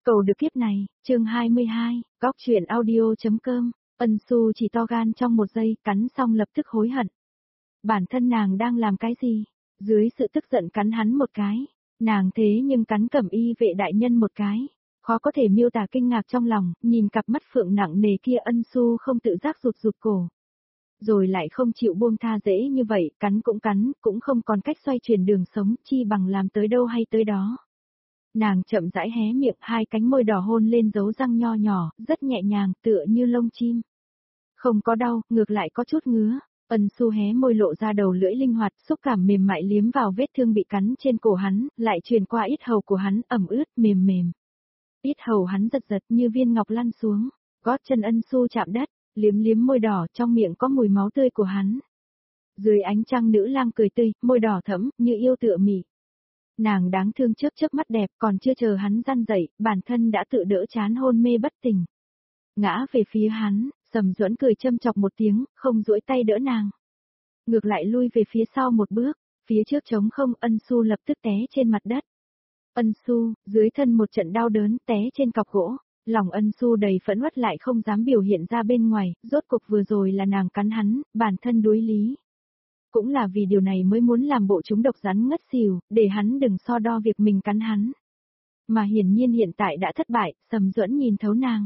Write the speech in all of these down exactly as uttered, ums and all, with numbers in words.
Cầu được kiếp này, chương hai mươi hai, góc truyện audio.com, Ân Xu chỉ to gan trong một giây, cắn xong lập tức hối hận. Bản thân nàng đang làm cái gì? Dưới sự tức giận cắn hắn một cái. Nàng thế nhưng cắn Cẩm Y vệ đại nhân một cái. Khó có thể miêu tả kinh ngạc trong lòng, nhìn cặp mắt phượng nặng nề kia. Ân Xu không tự giác rụt rụt cổ. Rồi lại không chịu buông tha dễ như vậy, cắn cũng cắn, cũng không còn cách xoay chuyển đường sống, chi bằng làm tới đâu hay tới đó. Nàng chậm rãi hé miệng, hai cánh môi đỏ hôn lên dấu răng nho nhỏ, rất nhẹ nhàng, tựa như lông chim. Không có đau, ngược lại có chút ngứa. Ân Xu hé môi lộ ra đầu lưỡi linh hoạt, xúc cảm mềm mại liếm vào vết thương bị cắn trên cổ hắn, lại truyền qua yết hầu của hắn, ẩm ướt, mềm mềm. Yết hầu hắn giật giật như viên ngọc lăn xuống, gót chân Ân Xu chạm đất, liếm liếm môi đỏ, trong miệng có mùi máu tươi của hắn. Dưới ánh trăng nữ lang cười tươi, môi đỏ thẫm, như yêu tựa mị. Nàng đáng thương chớp chớp mắt đẹp, còn chưa chờ hắn răn dậy, bản thân đã tự đỡ chán hôn mê bất tỉnh. Ngã về phía hắn, Sầm Duẫn cười châm chọc một tiếng, không duỗi tay đỡ nàng. Ngược lại lui về phía sau một bước, phía trước trống không. Ân Xu lập tức té trên mặt đất. Ân Xu, dưới thân một trận đau đớn, té trên cọc gỗ. Lòng Ân Xu đầy phẫn uất lại không dám biểu hiện ra bên ngoài, rốt cuộc vừa rồi là nàng cắn hắn, bản thân đối lý. Cũng là vì điều này mới muốn làm bộ chúng độc rắn ngất xỉu, để hắn đừng so đo việc mình cắn hắn. Mà hiển nhiên hiện tại đã thất bại, Sầm Duẫn nhìn thấu nàng.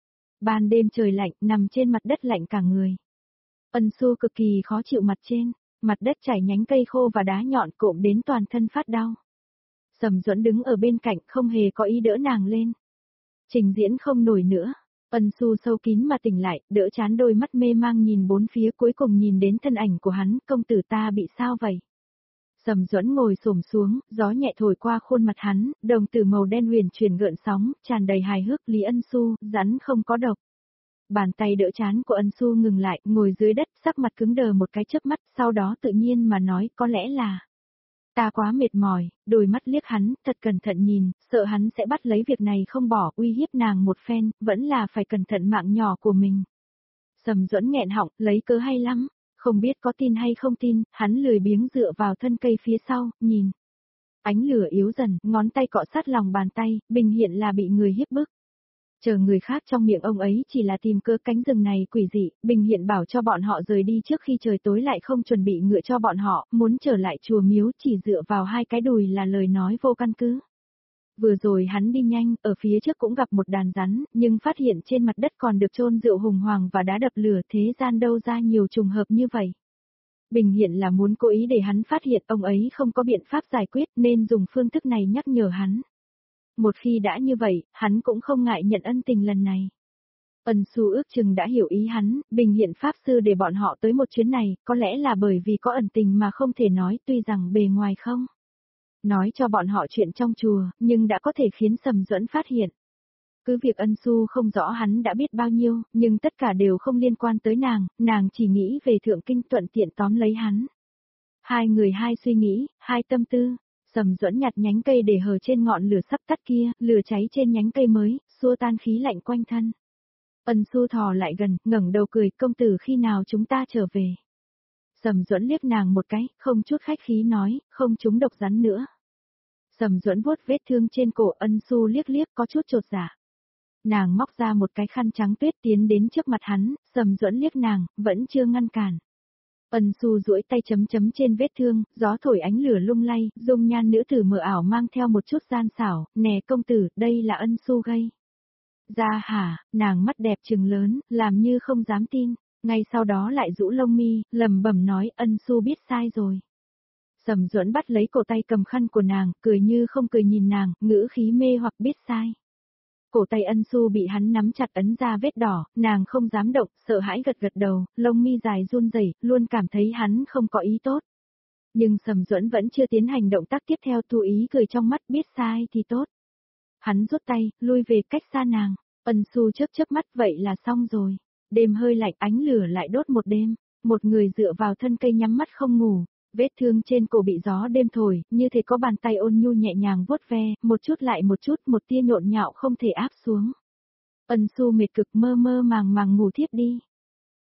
Ban đêm trời lạnh, nằm trên mặt đất lạnh cả người. Ân Xu cực kỳ khó chịu mặt trên, mặt đất chảy nhánh cây khô và đá nhọn cộm đến toàn thân phát đau. Sầm Duẫn đứng ở bên cạnh không hề có ý đỡ nàng lên. Trình diễn không nổi nữa. Ân Xu sâu kín mà tỉnh lại, đỡ chán đôi mắt mê mang nhìn bốn phía, cuối cùng nhìn đến thân ảnh của hắn. Công tử ta bị sao vậy? Sầm Duẫn ngồi xổm xuống, gió nhẹ thổi qua khuôn mặt hắn, đồng tử màu đen huyền chuyển gợn sóng, tràn đầy hài hước. Lý Ân Xu, rắn không có độc. Bàn tay đỡ chán của Ân Xu ngừng lại, ngồi dưới đất, sắc mặt cứng đờ một cái chớp mắt, sau đó tự nhiên mà nói, có lẽ là ta quá mệt mỏi. Đôi mắt liếc hắn, thật cẩn thận nhìn, sợ hắn sẽ bắt lấy việc này không bỏ, uy hiếp nàng một phen, vẫn là phải cẩn thận mạng nhỏ của mình. Sầm Duẫn nghẹn họng, lấy cớ hay lắm, không biết có tin hay không tin, hắn lười biếng dựa vào thân cây phía sau, nhìn. Ánh lửa yếu dần, ngón tay cọ sát lòng bàn tay, bình hiện là bị người hiếp bức. Chờ người khác trong miệng ông ấy chỉ là tìm cơ. Cánh rừng này quỷ dị, bình hiện bảo cho bọn họ rời đi trước khi trời tối, lại không chuẩn bị ngựa cho bọn họ, muốn trở lại chùa miếu chỉ dựa vào hai cái đùi là lời nói vô căn cứ. Vừa rồi hắn đi nhanh, ở phía trước cũng gặp một đàn rắn, nhưng phát hiện trên mặt đất còn được chôn rượu hùng hoàng và đá đập lửa, thế gian đâu ra nhiều trùng hợp như vậy. Bình hiện là muốn cố ý để hắn phát hiện, ông ấy không có biện pháp giải quyết nên dùng phương thức này nhắc nhở hắn. Một khi đã như vậy, hắn cũng không ngại nhận ân tình lần này. Ân Xu ước chừng đã hiểu ý hắn, Bình hiện pháp sư để bọn họ tới một chuyến này, có lẽ là bởi vì có ẩn tình mà không thể nói, tuy rằng bề ngoài không nói cho bọn họ chuyện trong chùa, nhưng đã có thể khiến Sầm Duẫn phát hiện. Cứ việc Ân Xu không rõ hắn đã biết bao nhiêu, nhưng tất cả đều không liên quan tới nàng, nàng chỉ nghĩ về thượng kinh, thuận tiện tóm lấy hắn. Hai người hai suy nghĩ, hai tâm tư. Sầm Duẫn nhặt nhánh cây để hờ trên ngọn lửa sắp tắt kia, lửa cháy trên nhánh cây mới, xua tan khí lạnh quanh thân. Ân Xu thò lại gần, ngẩng đầu cười, công tử khi nào chúng ta trở về? Sầm Duẫn liếc nàng một cái, không chút khách khí nói, không trúng độc rắn nữa. Sầm Duẫn vuốt vết thương trên cổ. Ân Xu liếc liếc có chút chột dạ. Nàng móc ra một cái khăn trắng tuyết tiến đến trước mặt hắn, Sầm Duẫn liếc nàng, vẫn chưa ngăn cản. Ân Xu duỗi tay chấm chấm trên vết thương, gió thổi ánh lửa lung lay, dung nhan nữ tử mờ ảo mang theo một chút gian xảo. Nè công tử, đây là Ân Xu gây ra hả? Nàng mắt đẹp trừng lớn, làm như không dám tin, ngay sau đó lại rũ lông mi, lẩm bẩm nói, Ân Xu biết sai rồi. Sầm Duẫn bắt lấy cổ tay cầm khăn của nàng, cười như không cười nhìn nàng, ngữ khí mê hoặc, biết sai. Cổ tay Ân Xu bị hắn nắm chặt, ấn ra vết đỏ, nàng không dám động, sợ hãi gật gật đầu, lông mi dài run rẩy, luôn cảm thấy hắn không có ý tốt. Nhưng Sầm Duẫn vẫn chưa tiến hành động tác tiếp theo, Thu ý cười trong mắt, biết sai thì tốt. Hắn rút tay, lui về cách xa nàng. Ân Xu chớp chớp mắt, vậy là xong rồi. Đêm hơi lạnh, ánh lửa lại đốt một đêm. Một người dựa vào thân cây nhắm mắt không ngủ. Vết thương trên cổ bị gió đêm thổi, như thể có bàn tay ôn nhu nhẹ nhàng vuốt ve, một chút lại một chút, một tia nhộn nhạo không thể áp xuống. Ân Xu mệt cực, mơ mơ màng màng ngủ thiếp đi.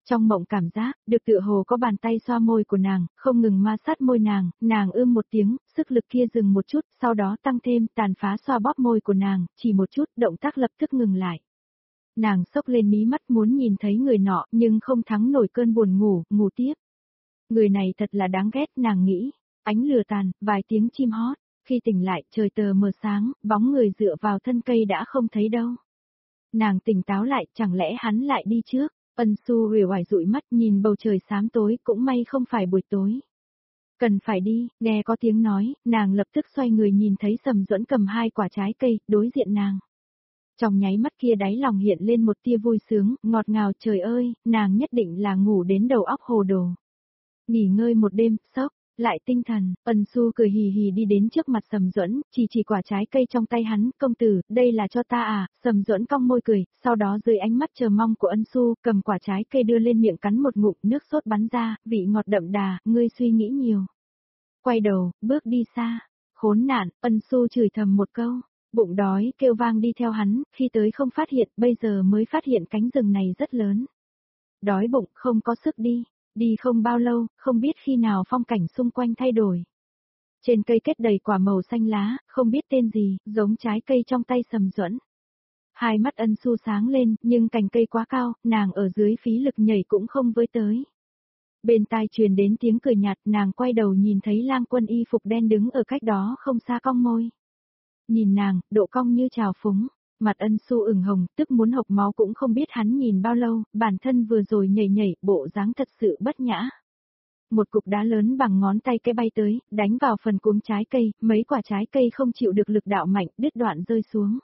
Trong mộng cảm giác, được tựa hồ có bàn tay xoa môi của nàng, không ngừng ma sát môi nàng, nàng ưm một tiếng, sức lực kia dừng một chút, sau đó tăng thêm, tàn phá xoa bóp môi của nàng, chỉ một chút, động tác lập tức ngừng lại. Nàng sốc lên mí mắt muốn nhìn thấy người nọ, nhưng không thắng nổi cơn buồn ngủ, ngủ tiếp. Người này thật là đáng ghét, nàng nghĩ. Ánh lửa tàn, vài tiếng chim hót. Khi tỉnh lại, trời tờ mờ sáng, bóng người dựa vào thân cây đã không thấy đâu. Nàng tỉnh táo lại, chẳng lẽ hắn lại đi trước? Ân Su uể oải dụi mắt nhìn bầu trời xám tối, cũng may không phải buổi tối. Cần phải đi, nghe có tiếng nói, nàng lập tức xoay người nhìn thấy Sầm Duẫn cầm hai quả trái cây, đối diện nàng. Trong nháy mắt kia đáy lòng hiện lên một tia vui sướng, ngọt ngào, trời ơi, nàng nhất định là ngủ đến đầu óc hồ đồ. Nghỉ ngơi một đêm, sốc, lại tinh thần, Ân Su cười hì hì đi đến trước mặt Sầm Duẫn, chỉ chỉ quả trái cây trong tay hắn, công tử, đây là cho ta à, Sầm Duẫn cong môi cười, sau đó dưới ánh mắt chờ mong của Ân Su, cầm quả trái cây đưa lên miệng cắn một ngụm, nước sốt bắn ra, vị ngọt đậm đà, ngươi suy nghĩ nhiều. Quay đầu, bước đi xa, khốn nạn, Ân Su chửi thầm một câu. Bụng đói, kêu vang đi theo hắn, khi tới không phát hiện, bây giờ mới phát hiện cánh rừng này rất lớn. Đói bụng, không có sức đi, đi không bao lâu, không biết khi nào phong cảnh xung quanh thay đổi. Trên cây kết đầy quả màu xanh lá, không biết tên gì, giống trái cây trong tay Sầm Duẫn. Hai mắt Ân Su sáng lên, nhưng cành cây quá cao, nàng ở dưới phí lực nhảy cũng không với tới. Bên tai truyền đến tiếng cười nhạt, nàng quay đầu nhìn thấy Lang Quân y phục đen đứng ở cách đó không xa cong môi. Nhìn nàng, độ cong như trào phúng, mặt Ân Su ửng hồng, tức muốn hộc máu cũng không biết hắn nhìn bao lâu, bản thân vừa rồi nhảy nhảy, bộ dáng thật sự bất nhã. Một cục đá lớn bằng ngón tay cái bay tới, đánh vào phần cuống trái cây, mấy quả trái cây không chịu được lực đạo mạnh, đứt đoạn rơi xuống.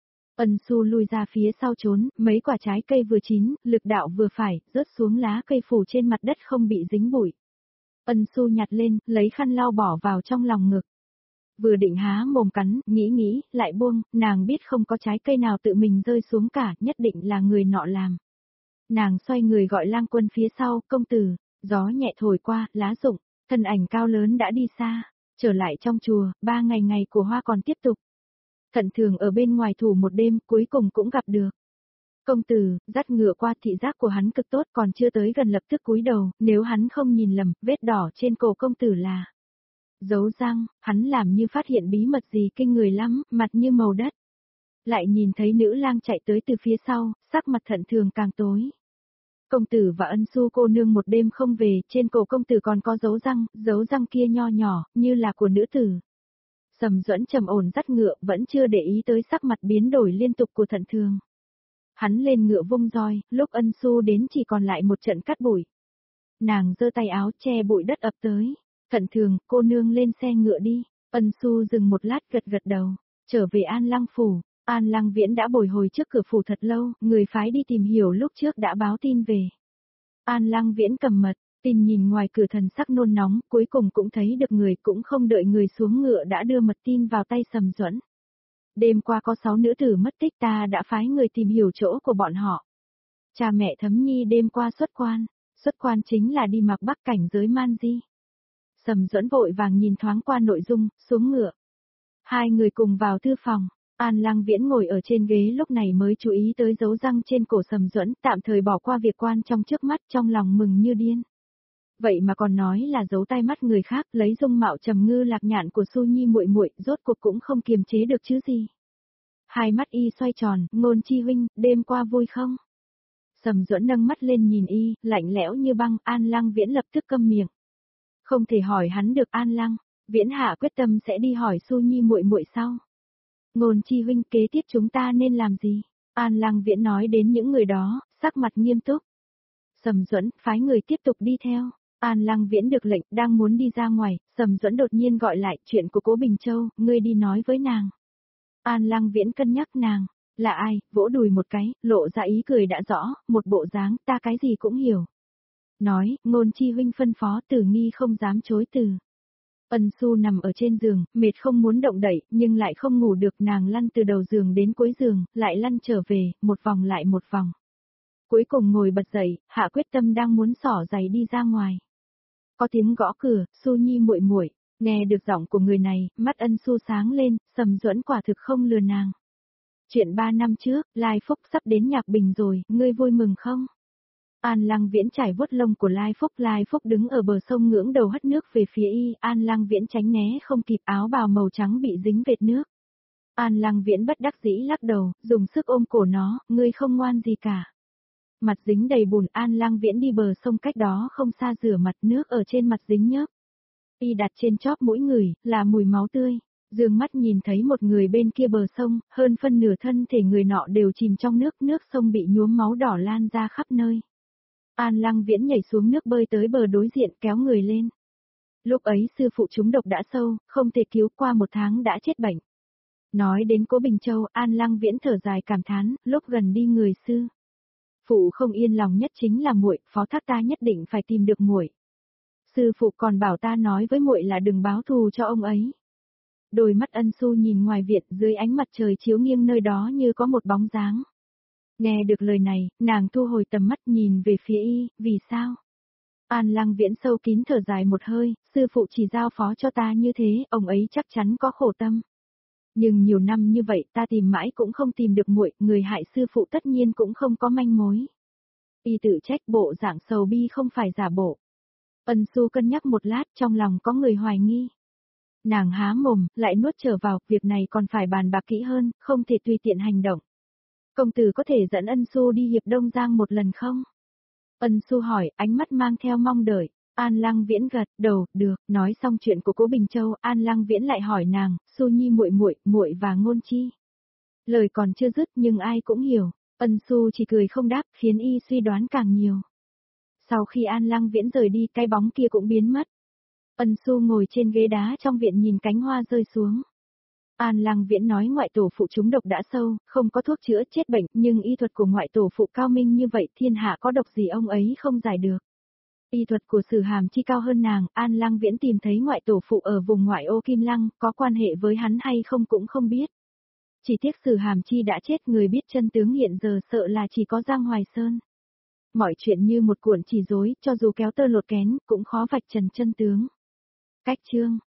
Ân Su lui ra phía sau trốn, mấy quả trái cây vừa chín, lực đạo vừa phải, rớt xuống lá cây phủ trên mặt đất không bị dính bụi. Ân Su nhặt lên, lấy khăn lau bỏ vào trong lòng ngực. Vừa định há mồm cắn, nghĩ nghĩ, lại buông, nàng biết không có trái cây nào tự mình rơi xuống cả, nhất định là người nọ làm. Nàng xoay người gọi Lang Quân phía sau, công tử, gió nhẹ thổi qua, lá rụng, thân ảnh cao lớn đã đi xa, trở lại trong chùa, ba ngày ngày của hoa còn tiếp tục. Thận Thường ở bên ngoài thủ một đêm, cuối cùng cũng gặp được. Công tử, dắt ngựa qua, thị giác của hắn cực tốt, còn chưa tới gần lập tức cúi đầu, nếu hắn không nhìn lầm, vết đỏ trên cổ công tử là dấu răng, hắn làm như phát hiện bí mật gì kinh người lắm, mặt như màu đất. Lại nhìn thấy nữ lang chạy tới từ phía sau, sắc mặt Thận Thường càng tối. Công tử và Ân Su cô nương một đêm không về, trên cổ công tử còn có dấu răng, dấu răng kia nho nhỏ, như là của nữ tử. Sầm Duẫn trầm ổn dắt ngựa, vẫn chưa để ý tới sắc mặt biến đổi liên tục của Thận Thường. Hắn lên ngựa vung roi, lúc Ân Su đến chỉ còn lại một trận cát bụi. Nàng giơ tay áo che bụi đất ập tới. Thận Thường, cô nương lên xe ngựa đi. Ân Su dừng một lát gật gật đầu. Trở về An Lăng phủ. An Lăng Viễn đã bồi hồi trước cửa phủ thật lâu, người phái đi tìm hiểu lúc trước đã báo tin về. An Lăng Viễn cầm mật, tin nhìn ngoài cửa thần sắc nôn nóng, cuối cùng cũng thấy được người, cũng không đợi người xuống ngựa đã đưa mật tin vào tay Sầm Duẫn. Đêm qua có sáu nữ tử mất tích, ta đã phái người tìm hiểu chỗ của bọn họ. Cha mẹ Thấm Nhi đêm qua xuất quan, xuất quan chính là đi mặc Bắc cảnh giới Man Di. Sầm Duẫn vội vàng nhìn thoáng qua nội dung, xuống ngựa. Hai người cùng vào thư phòng, An Lăng Viễn ngồi ở trên ghế lúc này mới chú ý tới dấu răng trên cổ Sầm Duẫn, tạm thời bỏ qua việc quan trong trước mắt, trong lòng mừng như điên. Vậy mà còn nói là giấu tai mắt người khác, lấy dung mạo trầm ngư lạc nhạn của Su Nhi muội muội, rốt cuộc cũng không kiềm chế được chứ gì. Hai mắt y xoay tròn, Ngôn Chi huynh, đêm qua vui không? Sầm Duẫn nâng mắt lên nhìn y, lạnh lẽo như băng, An Lăng Viễn lập tức câm miệng. Không thể hỏi hắn được. An Lăng Viễn hạ quyết tâm sẽ đi hỏi Su Nhi muội muội sau. Ngôn Chi huynh, kế tiếp chúng ta nên làm gì? An Lăng Viễn nói đến những người đó, sắc mặt nghiêm túc. Sầm Duẫn phái người tiếp tục đi theo. An Lăng Viễn được lệnh, đang muốn đi ra ngoài, Sầm Duẫn đột nhiên gọi lại, chuyện của Cố Bình Châu, ngươi đi nói với nàng. An Lăng Viễn cân nhắc nàng, là ai, vỗ đùi một cái, lộ ra ý cười đã rõ, một bộ dáng, ta cái gì cũng hiểu. Nói, Ngôn Chi huynh phân phó, Tử Nghi không dám chối từ. Ân Su nằm ở trên giường, mệt không muốn động đậy, nhưng lại không ngủ được, nàng lăn từ đầu giường đến cuối giường, lại lăn trở về, một vòng lại một vòng. Cuối cùng ngồi bật dậy, hạ quyết tâm đang muốn xỏ giày đi ra ngoài. Có tiếng gõ cửa, Su Nhi muội muội, nghe được giọng của người này, mắt Ân Su sáng lên, Sầm Duẫn quả thực không lừa nàng. Chuyện ba năm trước, Lai Phúc sắp đến Nhạc Bình rồi, ngươi vui mừng không? An Lăng Viễn trải vuốt lông của Lai Phúc, Lai Phúc đứng ở bờ sông ngưỡng đầu hất nước về phía y, An Lăng Viễn tránh né không kịp, áo bào màu trắng bị dính vệt nước. An Lăng Viễn bất đắc dĩ lắc đầu, dùng sức ôm cổ nó, ngươi không ngoan gì cả. Mặt dính đầy bùn, An Lăng Viễn đi bờ sông cách đó không xa rửa mặt, nước ở trên mặt dính nhớp. Y đặt trên chóp mũi người, là mùi máu tươi. Dương mắt nhìn thấy một người bên kia bờ sông, hơn phân nửa thân thể người nọ đều chìm trong nước, nước sông bị nhuốm máu đỏ lan ra khắp nơi. An Lăng Viễn nhảy xuống nước bơi tới bờ đối diện kéo người lên. Lúc ấy sư phụ trúng độc đã sâu, không thể cứu, qua một tháng đã chết bệnh. Nói đến Cố Bình Châu, An Lăng Viễn thở dài cảm thán, lúc gần đi người sư phụ không yên lòng nhất chính là muội, phó thác ta nhất định phải tìm được muội. Sư phụ còn bảo ta nói với muội là đừng báo thù cho ông ấy. Đôi mắt Ân Xu nhìn ngoài viện, dưới ánh mặt trời chiếu nghiêng nơi đó như có một bóng dáng. Nghe được lời này, nàng thu hồi tầm mắt nhìn về phía y, vì sao? An Lăng Viễn sâu kín thở dài một hơi, sư phụ chỉ giao phó cho ta như thế, ông ấy chắc chắn có khổ tâm. Nhưng nhiều năm như vậy ta tìm mãi cũng không tìm được muội, người hại sư phụ tất nhiên cũng không có manh mối. Y tự trách, bộ dạng sầu bi không phải giả bộ. Ân Xu cân nhắc một lát, trong lòng có người hoài nghi. Nàng há mồm, lại nuốt trở vào, việc này còn phải bàn bạc kỹ hơn, không thể tùy tiện hành động. Công tử có thể dẫn Ân Xu đi Hiệp Đông Giang một lần không? Ân Xu hỏi, ánh mắt mang theo mong đợi. An Lăng Viễn gật đầu, được. Nói xong chuyện của Cố Bình Châu, An Lăng Viễn lại hỏi nàng, Xu Nhi muội muội, muội và Ngôn Chi. Lời còn chưa dứt nhưng ai cũng hiểu. Ân Xu chỉ cười không đáp, khiến y suy đoán càng nhiều. Sau khi An Lăng Viễn rời đi, cái bóng kia cũng biến mất. Ân Xu ngồi trên ghế đá trong viện nhìn cánh hoa rơi xuống. An Lăng Viễn nói ngoại tổ phụ trúng độc đã sâu, không có thuốc chữa chết bệnh, nhưng y thuật của ngoại tổ phụ cao minh như vậy, thiên hạ có độc gì ông ấy không giải được. Y thuật của Sử Hàm Chi cao hơn nàng, An Lăng Viễn tìm thấy ngoại tổ phụ ở vùng ngoại ô Kim Lăng, có quan hệ với hắn hay không cũng không biết. Chỉ tiếc Sử Hàm Chi đã chết, người biết chân tướng hiện giờ sợ là chỉ có Giang Hoài Sơn. Mọi chuyện như một cuộn chỉ rối, cho dù kéo tơ lột kén, cũng khó vạch trần chân tướng. Cách chương